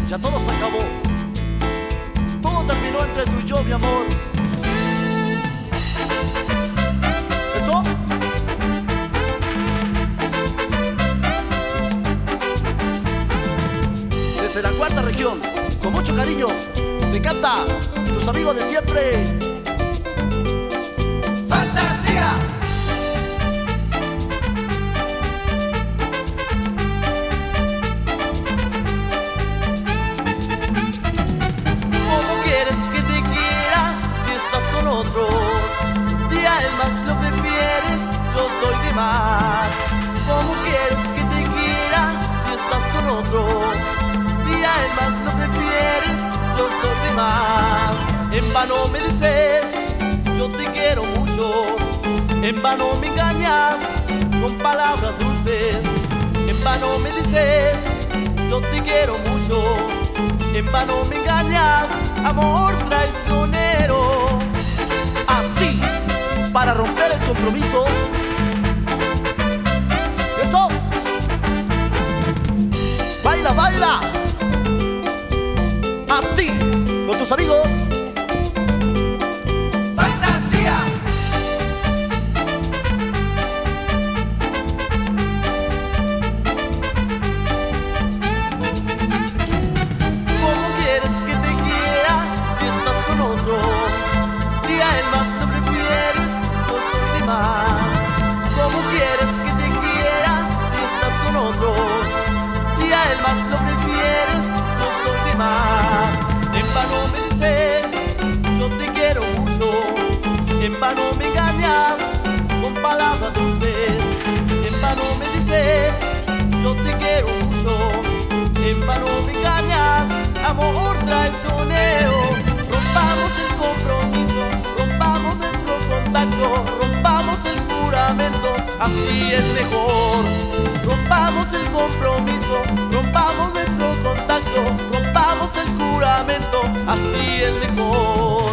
Ya todo se acabó. Todo terminó entre tú y yo, mi amor. ¿Esto? Desde la cuarta región, con mucho cariño, te canta tus amigos de siempre. ¡Fantasía! ¿Cómo quieres que te quiera si estás con otro? Si a él más lo prefieres, yo doy de más. ¿Cómo quieres que te quiera si estás con otro? Si a él más lo prefieres, yo doy de más. En vano me dices, yo te quiero mucho. En vano me engañas con palabras dulces. En vano me dices, yo te quiero mucho. En vano me engañas, amor traicionero. Así, para romper el compromiso. ¡Eso! ¡Baila, baila! Así, con tus amigos. ¡Fantasía! ¿Cómo quieres que te quiera si estás con otro? Si a él más lo prefieres, yo estoy de más. ¿Cómo quieres que te quiera si estás con otro? Si a él más lo prefieres, yo estoy de más. En vano me dices, yo te quiero mucho. En vano me engañas con palabras dulces. En vano me dices, yo te quiero mucho. En vano me engañas, amor traicionero. Rompamos el compromiso, rompamos nuestro contacto, rompamos el juramento, así es mejor. Rompamos el compromiso, rompamos nuestro contacto, rompamos el juramento, así es mejor.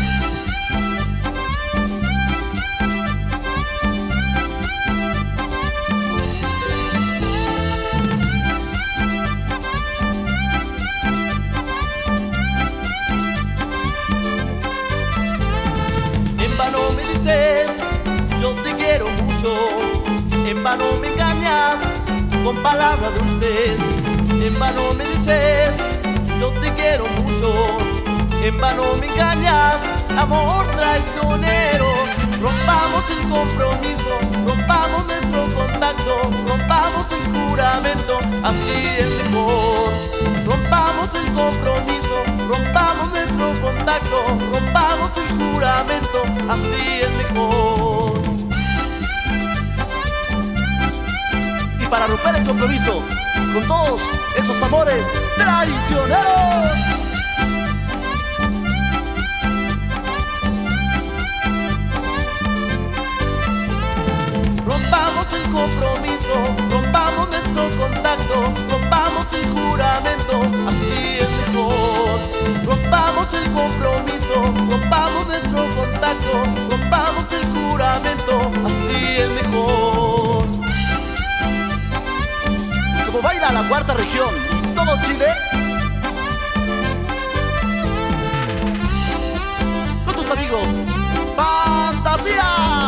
En vano me dices, yo te quiero mucho. En vano me engañas con palabras dulces. En vano me dices, yo te quiero mucho. En vano me engañas, amor traicionero. Rompamos el compromiso, rompamos nuestro contacto, rompamos el juramento, así es mejor. Rompamos el compromiso, rompamos nuestro contacto, rompamos el juramento, así es mejor. Y para romper el compromiso con todos esos amores traicioneros. Rompamos el compromiso, rompamos nuestro contacto, rompamos el juramento, así es mejor. Rompamos el compromiso, rompamos nuestro contacto, rompamos el juramento, así es mejor. Como baila la cuarta región y todo Chile. Con tus amigos. ¡Fantasía!